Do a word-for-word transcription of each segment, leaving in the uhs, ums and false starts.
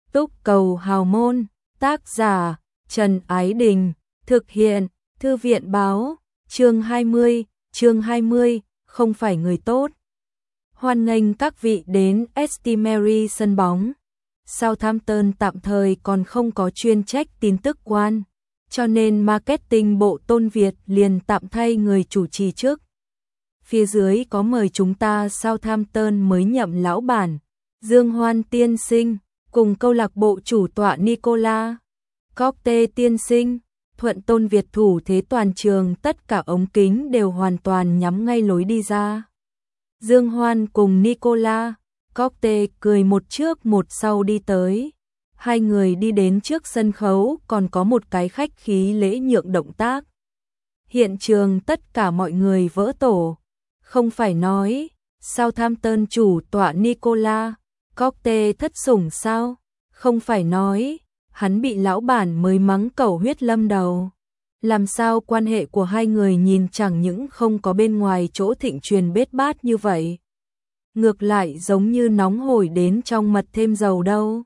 Túc cầu hào môn, tác giả Trần Ái Đình, thực hiện Thư viện báo, chương hai mươi, chương hai mươi, không phải người tốt. Hoan nghênh các vị đến St Mary sân bóng. Southampton tạm thời còn không có chuyên trách tin tức quan, cho nên marketing bộ Tôn Việt liền tạm thay người chủ trì trước. Phía dưới có mời chúng ta Southampton mới nhậm lão bản, Dương Hoan tiên sinh, cùng câu lạc bộ chủ tọa Nicola Cocte tiên sinh, thuận Tôn Việt thủ thế toàn trường, tất cả ống kính đều hoàn toàn nhắm ngay lối đi ra. Dương Hoan cùng Nicola Cocte cười một trước một sau đi tới. Hai người đi đến trước sân khấu, còn có một cái khách khí lễ nhượng động tác. Hiện trường tất cả mọi người vỡ tổ. Không phải nói Southampton chủ tọa Nicola Cocte thất sủng sao? Không phải nói hắn bị lão bản mới mắng cẩu huyết lâm đầu. Làm sao quan hệ của hai người nhìn chẳng những không có bên ngoài chỗ thịnh truyền bết bát như vậy, ngược lại giống như nóng hổi đến trong mật thêm dầu đâu.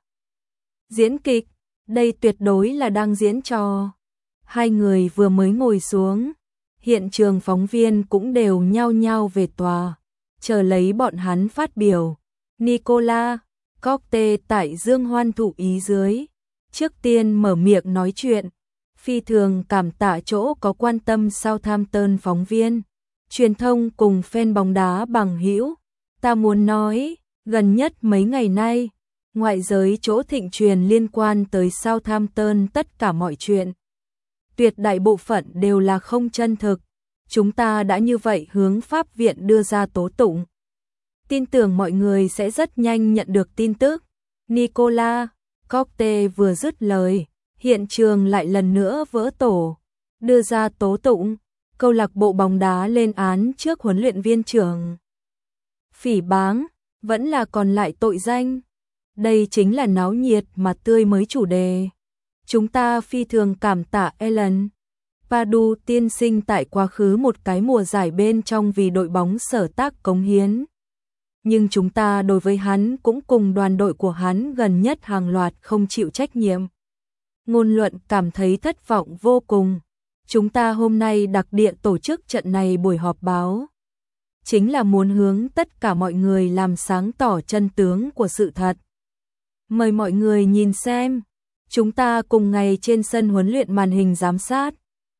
Diễn kịch, đây tuyệt đối là đang diễn trò. Hai người vừa mới ngồi xuống, hiện trường phóng viên cũng đều nhao nhao về tòa, chờ lấy bọn hắn phát biểu. Nicola Cocte tại Dương Hoan thụ ý dưới, trước tiên mở miệng nói chuyện, phi thường cảm tạ chỗ có quan tâm Southampton phóng viên, truyền thông cùng fan bóng đá bằng hữu. Ta muốn nói, gần nhất mấy ngày nay, ngoại giới chỗ thịnh truyền liên quan tới Southampton tất cả mọi chuyện, tuyệt đại bộ phận đều là không chân thực. Chúng ta đã như vậy hướng pháp viện đưa ra tố tụng, tin tưởng mọi người sẽ rất nhanh nhận được tin tức. Nicola Cocte vừa dứt lời, hiện trường lại lần nữa vỡ tổ. Đưa ra tố tụng, câu lạc bộ bóng đá lên án trước huấn luyện viên trưởng phỉ báng, vẫn là còn lại tội danh. Đây chính là náo nhiệt mà tươi mới chủ đề. Chúng ta phi thường cảm tạ Alan Pardew tiên sinh tại quá khứ một cái mùa giải bên trong vì đội bóng sở tác cống hiến. Nhưng chúng ta đối với hắn cũng cùng đoàn đội của hắn gần nhất hàng loạt không chịu trách nhiệm. Ngôn luận cảm thấy thất vọng vô cùng. Chúng ta hôm nay đặc địa tổ chức trận này buổi họp báo, chính là muốn hướng tất cả mọi người làm sáng tỏ chân tướng của sự thật. Mời mọi người nhìn xem, chúng ta cùng ngày trên sân huấn luyện màn hình giám sát.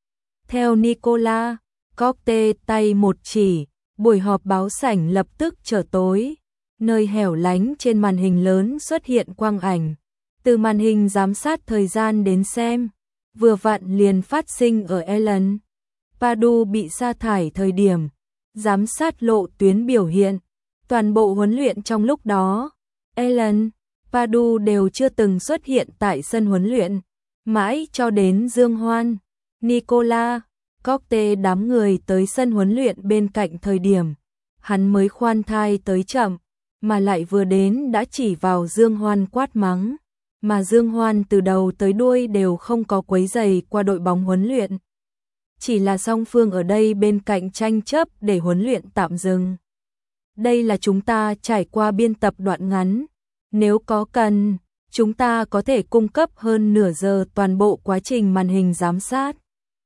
Theo Nicola Cocte tay một chỉ, buổi họp báo sảnh lập tức trở tối. Nơi hẻo lánh trên màn hình lớn xuất hiện quang ảnh. Từ màn hình giám sát thời gian đến xem, vừa vặn liền phát sinh ở Alan Pardew bị sa thải thời điểm. Giám sát lộ tuyến biểu hiện toàn bộ huấn luyện trong lúc đó, Alan Pardew đều chưa từng xuất hiện tại sân huấn luyện, mãi cho đến Dương Hoan, Nicola Cocte đám người tới sân huấn luyện bên cạnh thời điểm, hắn mới khoan thai tới chậm, mà lại vừa đến đã chỉ vào Dương Hoan quát mắng, mà Dương Hoan từ đầu tới đuôi đều không có quấy rầy qua đội bóng huấn luyện. Chỉ là song phương ở đây bên cạnh tranh chấp để huấn luyện tạm dừng. Đây là chúng ta trải qua biên tập đoạn ngắn. Nếu có cần, chúng ta có thể cung cấp hơn nửa giờ toàn bộ quá trình màn hình giám sát.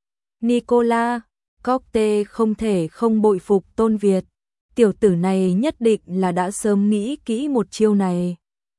Nicola Cocte không thể không bội phục Tôn Việt. Tiểu tử này nhất định là đã sớm nghĩ kỹ một chiêu này.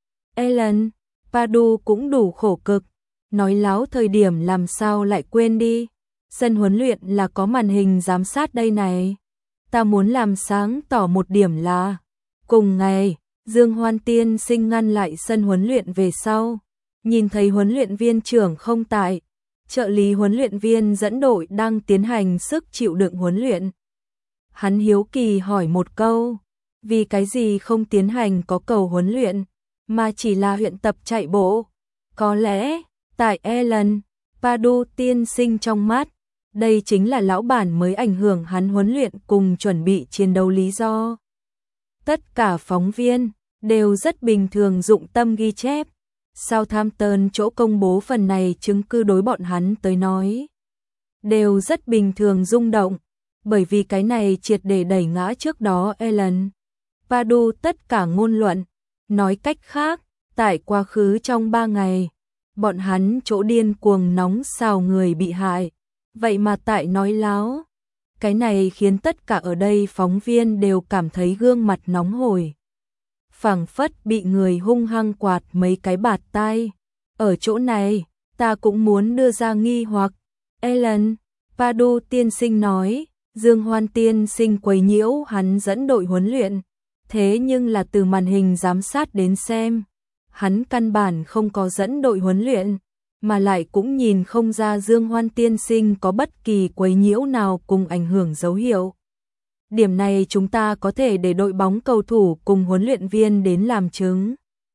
Alan Pardew cũng đủ khổ cực, nói láo thời điểm làm sao lại quên đi. Sân huấn luyện là có màn hình giám sát đây này. Ta muốn làm sáng tỏ một điểm là, cùng ngày, Dương Hoan tiên sinh ngăn lại sân huấn luyện về sau, nhìn thấy huấn luyện viên trưởng không tại, trợ lý huấn luyện viên dẫn đội đang tiến hành sức chịu đựng huấn luyện. Hắn hiếu kỳ hỏi một câu, vì cái gì không tiến hành có cầu huấn luyện, mà chỉ là luyện tập chạy bộ? Có lẽ, tại Alan Pardew tiên sinh trong mắt, đây chính là lão bản mới ảnh hưởng hắn huấn luyện cùng chuẩn bị chiến đấu lý do. Tất cả phóng viên đều rất bình thường dụng tâm ghi chép. Southampton chỗ công bố phần này chứng cứ đối bọn hắn tới nói, đều rất bình thường rung động, bởi vì cái này triệt để đẩy ngã trước đó Alan Pardew tất cả ngôn luận. Nói cách khác, tại quá khứ trong ba ngày, bọn hắn chỗ điên cuồng nóng xào người bị hại, vậy mà tại nói láo. Cái này khiến tất cả ở đây phóng viên đều cảm thấy gương mặt nóng hổi. Phảng phất bị người hung hăng quạt mấy cái bạt tai. Ở chỗ này, ta cũng muốn đưa ra nghi hoặc. Ellen, Padu tiên sinh nói, Dương Hoan tiên sinh quấy nhiễu hắn dẫn đội huấn luyện. Thế nhưng là từ màn hình giám sát đến xem, hắn căn bản không có dẫn đội huấn luyện, mà lại cũng nhìn không ra Dương Hoan tiên sinh có bất kỳ quấy nhiễu nào cùng ảnh hưởng dấu hiệu. Điểm này chúng ta có thể để đội bóng cầu thủ cùng huấn luyện viên đến làm chứng.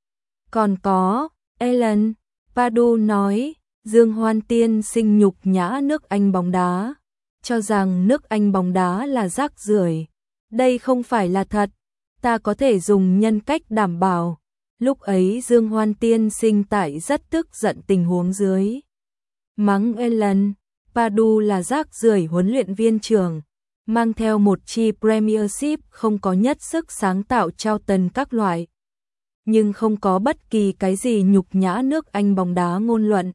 Còn có, Ellen, Padu nói, Dương Hoan tiên sinh nhục nhã nước Anh bóng đá, cho rằng nước Anh bóng đá là rác rưởi. Đây không phải là thật, ta có thể dùng nhân cách đảm bảo. Lúc ấy Dương Hoan tiên sinh tại rất tức giận tình huống dưới. Mắng Ellen, Padu là rác rưởi huấn luyện viên trưởng, mang theo một chi Premiership không có nhất sức sáng tạo trao tần các loại. Nhưng không có bất kỳ cái gì nhục nhã nước Anh bóng đá ngôn luận.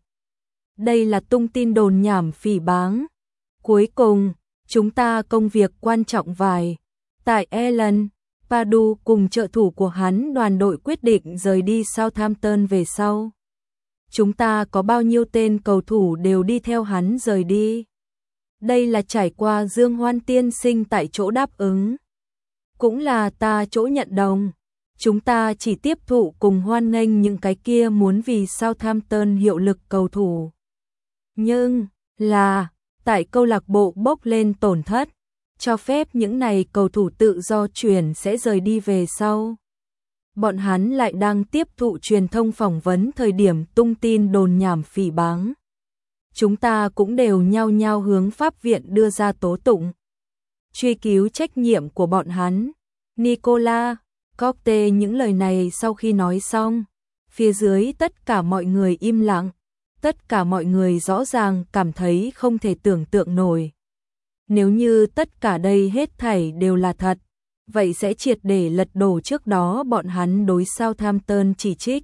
Đây là tung tin đồn nhảm phỉ báng. Cuối cùng, chúng ta công việc quan trọng vài. Tại Ellen, Padu cùng trợ thủ của hắn đoàn đội quyết định rời đi Southampton về sau. Chúng ta có bao nhiêu tên cầu thủ đều đi theo hắn rời đi. Đây là trải qua Dương Hoan tiên sinh tại chỗ đáp ứng. Cũng là ta chỗ nhận đồng. Chúng ta chỉ tiếp thụ cùng hoan nghênh những cái kia muốn vì Southampton hiệu lực cầu thủ. Nhưng, là, tại câu lạc bộ bốc lên tổn thất, cho phép những này cầu thủ tự do chuyển sẽ rời đi về sau. Bọn hắn lại đang tiếp thụ truyền thông phỏng vấn thời điểm tung tin đồn nhảm phỉ báng. Chúng ta cũng đều nhao nhao hướng pháp viện đưa ra tố tụng, truy cứu trách nhiệm của bọn hắn. Nicola Cote những lời này sau khi nói xong, phía dưới tất cả mọi người im lặng, tất cả mọi người rõ ràng cảm thấy không thể tưởng tượng nổi. Nếu như tất cả đây hết thảy đều là thật, vậy sẽ triệt để lật đổ trước đó bọn hắn đối Southampton chỉ trích.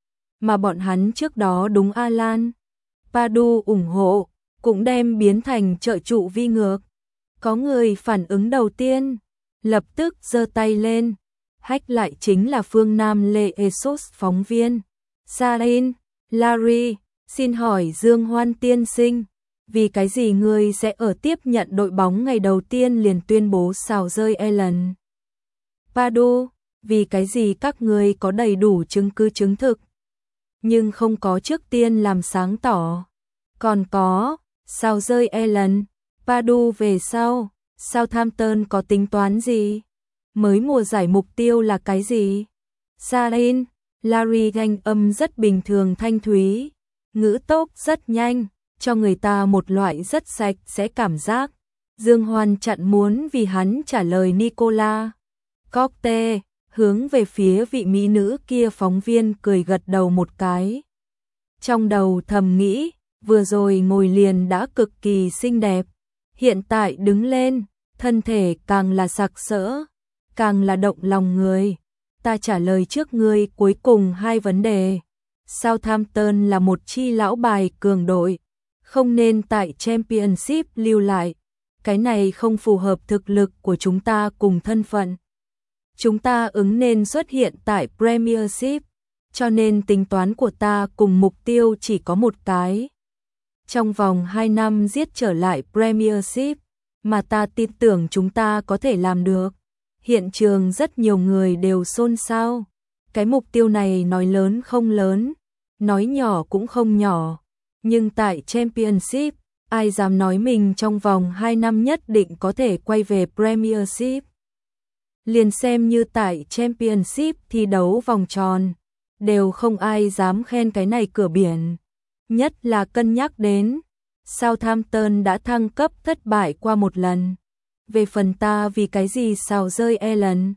Mà bọn hắn trước đó đúng Alan Padu ủng hộ, cũng đem biến thành trợ trụ vi ngược. Có người phản ứng đầu tiên, lập tức giơ tay lên. Hách lại chính là phương Nam Lê Esos phóng viên. Sarin, Larry, xin hỏi Dương Hoan tiên sinh, vì cái gì ngươi sẽ ở tiếp nhận đội bóng ngày đầu tiên liền tuyên bố xào rơi Ellen? Padu, vì cái gì các ngươi có đầy đủ chứng cứ chứng thực, nhưng không có trước tiên làm sáng tỏ? Còn có, xào rơi Ellen, Padu về sau, Southampton có tính toán gì? Mới mùa giải mục tiêu là cái gì? Sarin, Larry ganh âm rất bình thường thanh thúy, ngữ tốc rất nhanh, cho người ta một loại rất sạch sẽ cảm giác. Dương Hoan chặn muốn vì hắn trả lời Nicola Cote, hướng về phía vị mỹ nữ kia phóng viên cười gật đầu một cái. Trong đầu thầm nghĩ, vừa rồi ngồi liền đã cực kỳ xinh đẹp, hiện tại đứng lên, thân thể càng là sặc sỡ, càng là động lòng người. Ta trả lời trước ngươi cuối cùng hai vấn đề. Southampton là một chi lão bài cường đội, không nên tại Championship lưu lại. Cái này không phù hợp thực lực của chúng ta cùng thân phận. Chúng ta ứng nên xuất hiện tại Premiership, cho nên tính toán của ta cùng mục tiêu chỉ có một cái. Trong vòng hai năm giết trở lại Premiership, mà ta tin tưởng chúng ta có thể làm được. Hiện trường rất nhiều người đều xôn xao. Cái mục tiêu này nói lớn không lớn, nói nhỏ cũng không nhỏ. Nhưng tại Championship, ai dám nói mình trong vòng hai năm nhất định có thể quay về Premiership. Liền xem như tại Championship thi đấu vòng tròn, đều không ai dám khen cái này cửa biển. Nhất là cân nhắc đến, Southampton đã thăng cấp thất bại qua một lần. Về phần ta vì cái gì xào rơi Ellen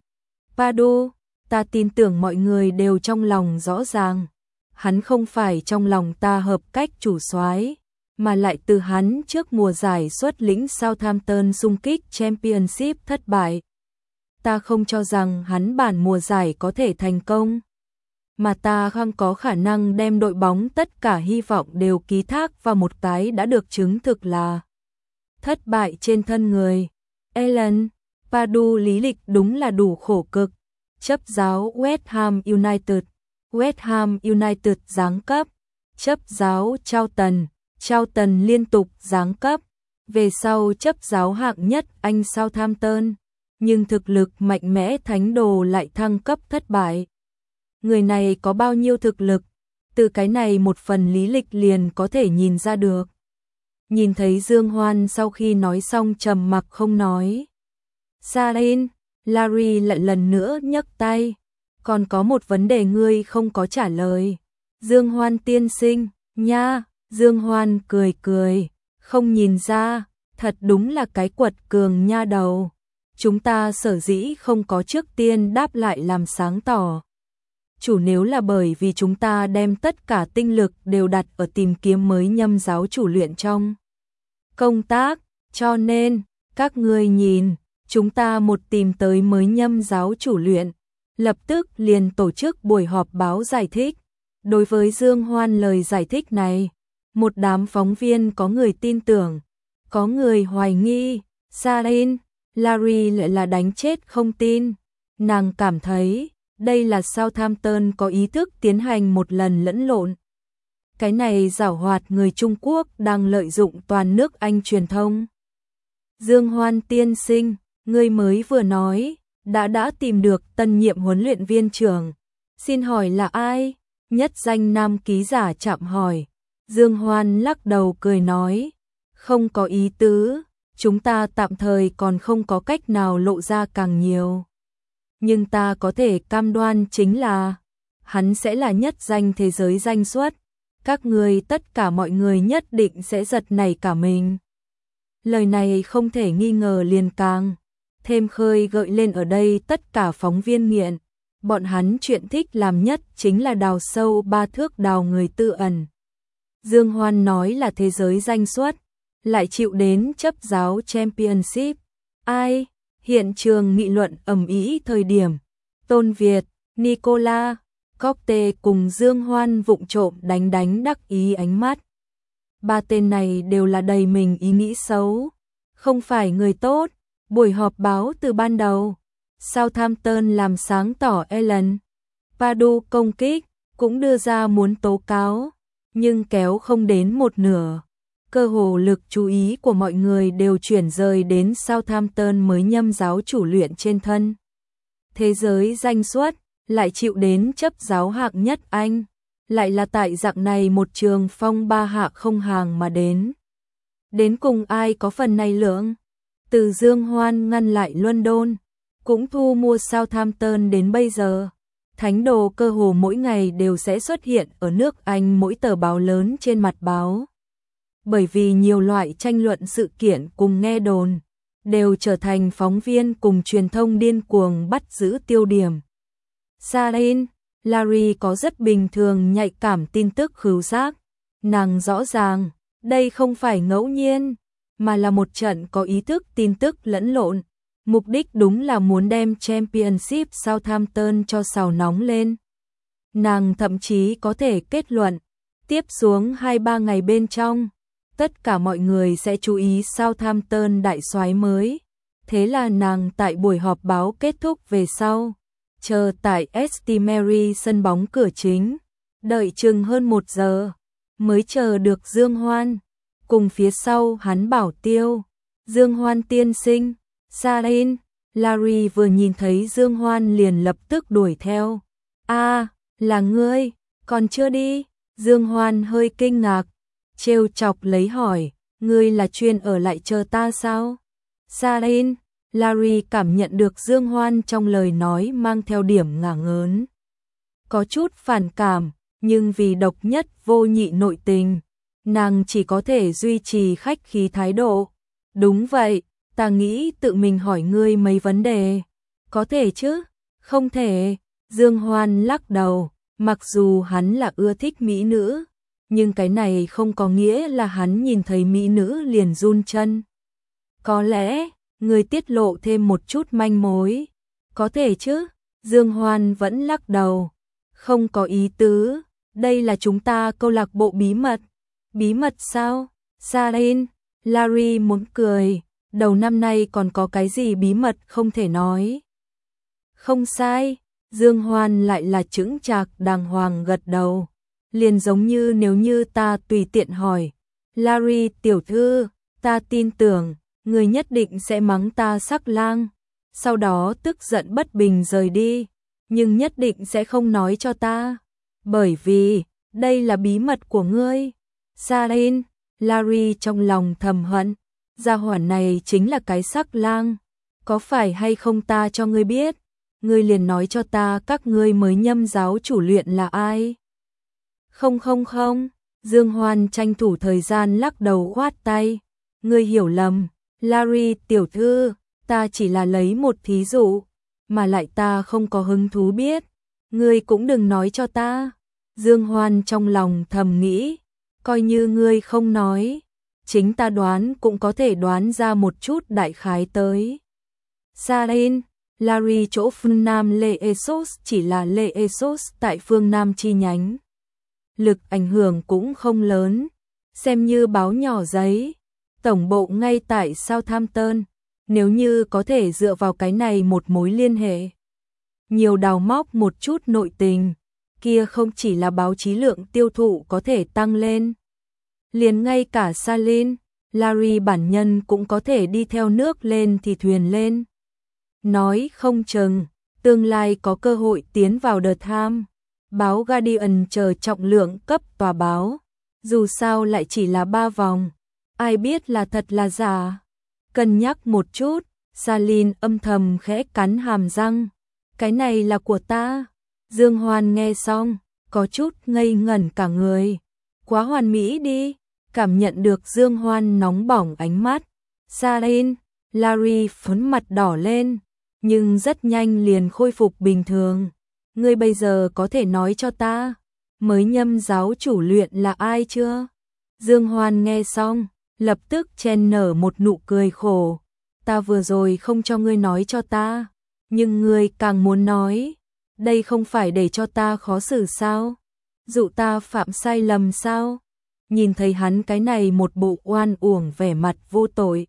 Padu, ta tin tưởng mọi người đều trong lòng rõ ràng. Hắn không phải trong lòng ta hợp cách chủ soái, mà lại từ hắn trước mùa giải xuất lĩnh Southampton xung kích Championship thất bại. Ta không cho rằng hắn bản mùa giải có thể thành công. mà ta không có khả năng đem đội bóng tất cả hy vọng đều ký thác vào một cái đã được chứng thực là thất bại trên thân người. Alan Pardew lý lịch đúng là đủ khổ cực, chấp giáo West Ham United, West Ham United giáng cấp, chấp giáo Charlton, Charlton liên tục giáng cấp, về sau chấp giáo hạng nhất Anh Southampton, nhưng thực lực mạnh mẽ thánh đồ lại thăng cấp thất bại. Người này có bao nhiêu thực lực, từ cái này một phần lý lịch liền có thể nhìn ra được. Nhìn thấy Dương Hoan sau khi nói xong trầm mặc không nói. Sarin, Larry lại lần nữa nhấc tay. Còn có một vấn đề ngươi không có trả lời. Dương Hoan tiên sinh, nha, Dương Hoan cười cười, không nhìn ra, thật đúng là cái quật cường nha đầu. Chúng ta sở dĩ không có trước tiên đáp lại làm sáng tỏ. Chủ nếu là bởi vì chúng ta đem tất cả tinh lực đều đặt ở tìm kiếm mới nhâm giáo chủ luyện trong công tác, cho nên, các ngươi nhìn, chúng ta một tìm tới mới nhâm giáo chủ luyện, lập tức liền tổ chức buổi họp báo giải thích. Đối với Dương Hoan lời giải thích này, một đám phóng viên có người tin tưởng, có người hoài nghi. Sarin, Larry lại là đánh chết không tin. Nàng cảm thấy, đây là Southampton có ý thức tiến hành một lần lẫn lộn. Cái này giảo hoạt người Trung Quốc đang lợi dụng toàn nước Anh truyền thông. Dương Hoan tiên sinh, ngươi mới vừa nói, đã đã tìm được tân nhiệm huấn luyện viên trưởng. Xin hỏi là ai? Nhất danh nam ký giả chạm hỏi. Dương Hoan lắc đầu cười nói, không có ý tứ, chúng ta tạm thời còn không có cách nào lộ ra càng nhiều. Nhưng ta có thể cam đoan chính là, hắn sẽ là nhất danh thế giới danh xuất. Các người tất cả mọi người nhất định sẽ giật nảy cả mình. Lời này không thể nghi ngờ liền càng thêm khơi gợi lên ở đây tất cả phóng viên nghiện. Bọn hắn chuyện thích làm nhất chính là đào sâu ba thước đào người tự ẩn. Dương Hoan nói là thế giới danh xuất, lại chịu đến chấp giáo Championship. Ai? Hiện trường nghị luận ầm ĩ thời điểm. Tôn Việt, Nicola, Cocte cùng Dương Hoan vụng trộm đánh đánh đắc ý ánh mắt. Ba tên này đều là đầy mình ý nghĩ xấu, không phải người tốt. Buổi họp báo từ ban đầu, Southampton làm sáng tỏ Alan Pardew công kích, cũng đưa ra muốn tố cáo, nhưng kéo không đến một nửa. Cơ hồ lực chú ý của mọi người đều chuyển rời đến Southampton mới nhâm giáo chủ luyện trên thân. Thế giới danh xuất, lại chịu đến chấp giáo hạng nhất Anh, lại là tại dạng này một trường phong ba hạ không hàng mà đến. Đến cùng ai có phần này lượng? Từ Dương Hoan ngăn lại London, cũng thu mua Southampton đến bây giờ. Thánh đồ cơ hồ mỗi ngày đều sẽ xuất hiện ở nước Anh mỗi tờ báo lớn trên mặt báo. Bởi vì nhiều loại tranh luận sự kiện cùng nghe đồn, đều trở thành phóng viên cùng truyền thông điên cuồng bắt giữ tiêu điểm. Sarin, Larry có rất bình thường nhạy cảm tin tức khứu giác. Nàng rõ ràng, đây không phải ngẫu nhiên, mà là một trận có ý thức tin tức lẫn lộn. Mục đích đúng là muốn đem Championship Southampton cho xào nóng lên. Nàng thậm chí có thể kết luận, tiếp xuống hai ba ngày bên trong, tất cả mọi người sẽ chú ý Southampton đại soái mới. Thế là nàng tại buổi họp báo kết thúc về sau, chờ tại St Mary sân bóng cửa chính, đợi chừng hơn một giờ, mới chờ được Dương Hoan. Cùng phía sau hắn bảo tiêu, Dương Hoan tiên sinh, Sarin, Larry vừa nhìn thấy Dương Hoan liền lập tức đuổi theo. A, à, là ngươi, còn chưa đi? Dương Hoan hơi kinh ngạc, trêu chọc lấy hỏi, ngươi là chuyên ở lại chờ ta sao? Sarin, Larry cảm nhận được Dương Hoan trong lời nói mang theo điểm ngả ngớn. Có chút phản cảm, nhưng vì độc nhất vô nhị nội tình, nàng chỉ có thể duy trì khách khí thái độ. Đúng vậy, ta nghĩ tự mình hỏi ngươi mấy vấn đề. Có thể chứ? Không thể. Dương Hoan lắc đầu, mặc dù hắn là ưa thích mỹ nữ, nhưng cái này không có nghĩa là hắn nhìn thấy mỹ nữ liền run chân. Có lẽ, ngươi tiết lộ thêm một chút manh mối. Có thể chứ? Dương Hoan vẫn lắc đầu. Không có ý tứ, đây là chúng ta câu lạc bộ bí mật. Bí mật sao? Salin, Larry muốn cười, đầu năm nay còn có cái gì bí mật không thể nói. Không sai, Dương Hoan lại là chững chạc đàng hoàng gật đầu. Liền giống như nếu như ta tùy tiện hỏi, Larry tiểu thư, ta tin tưởng, người nhất định sẽ mắng ta sắc lang, sau đó tức giận bất bình rời đi, nhưng nhất định sẽ không nói cho ta, bởi vì, đây là bí mật của ngươi. Salin, Larry trong lòng thầm hận, gia hỏa này chính là cái sắc lang, có phải hay không ta cho ngươi biết, ngươi liền nói cho ta các ngươi mới nhâm giáo chủ luyện là ai. Không không không, Dương Hoan tranh thủ thời gian lắc đầu khoát tay, ngươi hiểu lầm, Larry tiểu thư, ta chỉ là lấy một thí dụ, mà lại ta không có hứng thú biết, ngươi cũng đừng nói cho ta. Dương Hoan trong lòng thầm nghĩ, coi như ngươi không nói, chính ta đoán cũng có thể đoán ra một chút đại khái tới. Salin, Larry chỗ phương Nam Lê Esos chỉ là Lê Esos tại phương Nam chi nhánh. Lực ảnh hưởng cũng không lớn, xem như báo nhỏ giấy, tổng bộ ngay tại Southampton, nếu như có thể dựa vào cái này một mối liên hệ. Nhiều đào móc một chút nội tình, kia không chỉ là báo chí lượng tiêu thụ có thể tăng lên. Liền ngay cả Salin, Larry bản nhân cũng có thể đi theo nước lên thì thuyền lên. Nói không chừng, tương lai có cơ hội tiến vào The Times, báo Guardian chờ trọng lượng cấp tòa báo, dù sao lại chỉ là ba vòng, ai biết là thật là giả. Cân nhắc một chút, Salin âm thầm khẽ cắn hàm răng, cái này là của ta. Dương Hoan nghe xong, có chút ngây ngẩn cả người, quá hoàn mỹ đi, cảm nhận được Dương Hoan nóng bỏng ánh mắt. Salin, Larry phấn mặt đỏ lên, nhưng rất nhanh liền khôi phục bình thường. Ngươi bây giờ có thể nói cho ta, mới nhâm giáo chủ luyện là ai chưa? Dương Hoan nghe xong, lập tức chen nở một nụ cười khổ. Ta vừa rồi không cho ngươi nói cho ta, nhưng ngươi càng muốn nói. Đây không phải để cho ta khó xử sao? Dụ ta phạm sai lầm sao? Nhìn thấy hắn cái này một bộ oan uổng vẻ mặt vô tội.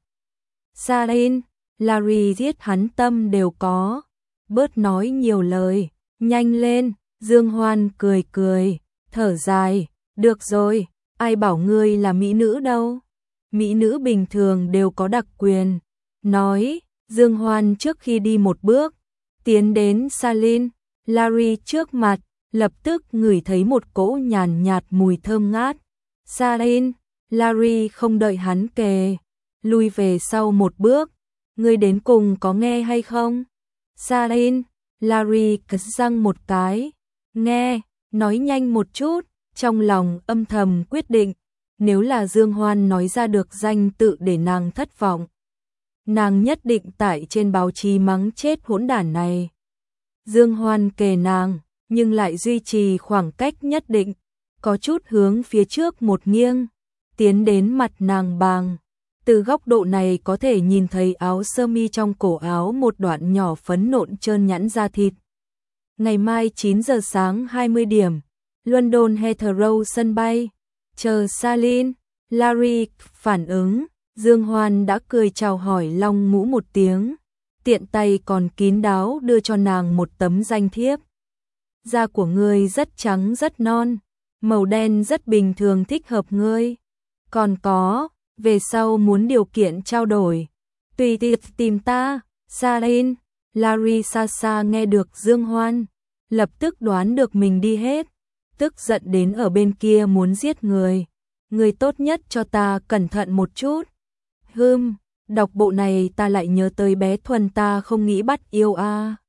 Salin, Larry giết hắn tâm đều có. Bớt nói nhiều lời, nhanh lên. Dương Hoan cười cười, thở dài. Được rồi, ai bảo ngươi là mỹ nữ đâu. Mỹ nữ bình thường đều có đặc quyền. Nói, Dương Hoan trước khi đi một bước, tiến đến Salin, Larry trước mặt, lập tức ngửi thấy một cỗ nhàn nhạt mùi thơm ngát. Salin, Larry không đợi hắn kề, lui về sau một bước. Ngươi đến cùng có nghe hay không? Salin, Larry cắn răng một cái. Nghe, nói nhanh một chút, trong lòng âm thầm quyết định, nếu là Dương Hoan nói ra được danh tự để nàng thất vọng, nàng nhất định tại trên báo chí mắng chết hỗn đản này. Dương Hoan kề nàng, nhưng lại duy trì khoảng cách nhất định, có chút hướng phía trước một nghiêng, tiến đến mặt nàng bàng. Từ góc độ này có thể nhìn thấy áo sơ mi trong cổ áo một đoạn nhỏ phấn nộn trơn nhẵn da thịt. Ngày mai chín giờ sáng hai mươi điểm, London Heathrow sân bay, chờ Salin, Larry phản ứng, Dương Hoan đã cười chào hỏi long mũ một tiếng, tiện tay còn kín đáo đưa cho nàng một tấm danh thiếp. Da của ngươi rất trắng rất non, màu đen rất bình thường thích hợp ngươi. Còn có, về sau muốn điều kiện trao đổi, tùy tiệc tìm ta. Salin, Larry xa xa nghe được Dương Hoan, lập tức đoán được mình đi hết, tức giận đến ở bên kia muốn giết người. Người tốt nhất cho ta cẩn thận một chút. Hừm, đọc bộ này ta lại nhớ tới bé Thuần ta không nghĩ bắt yêu a. À.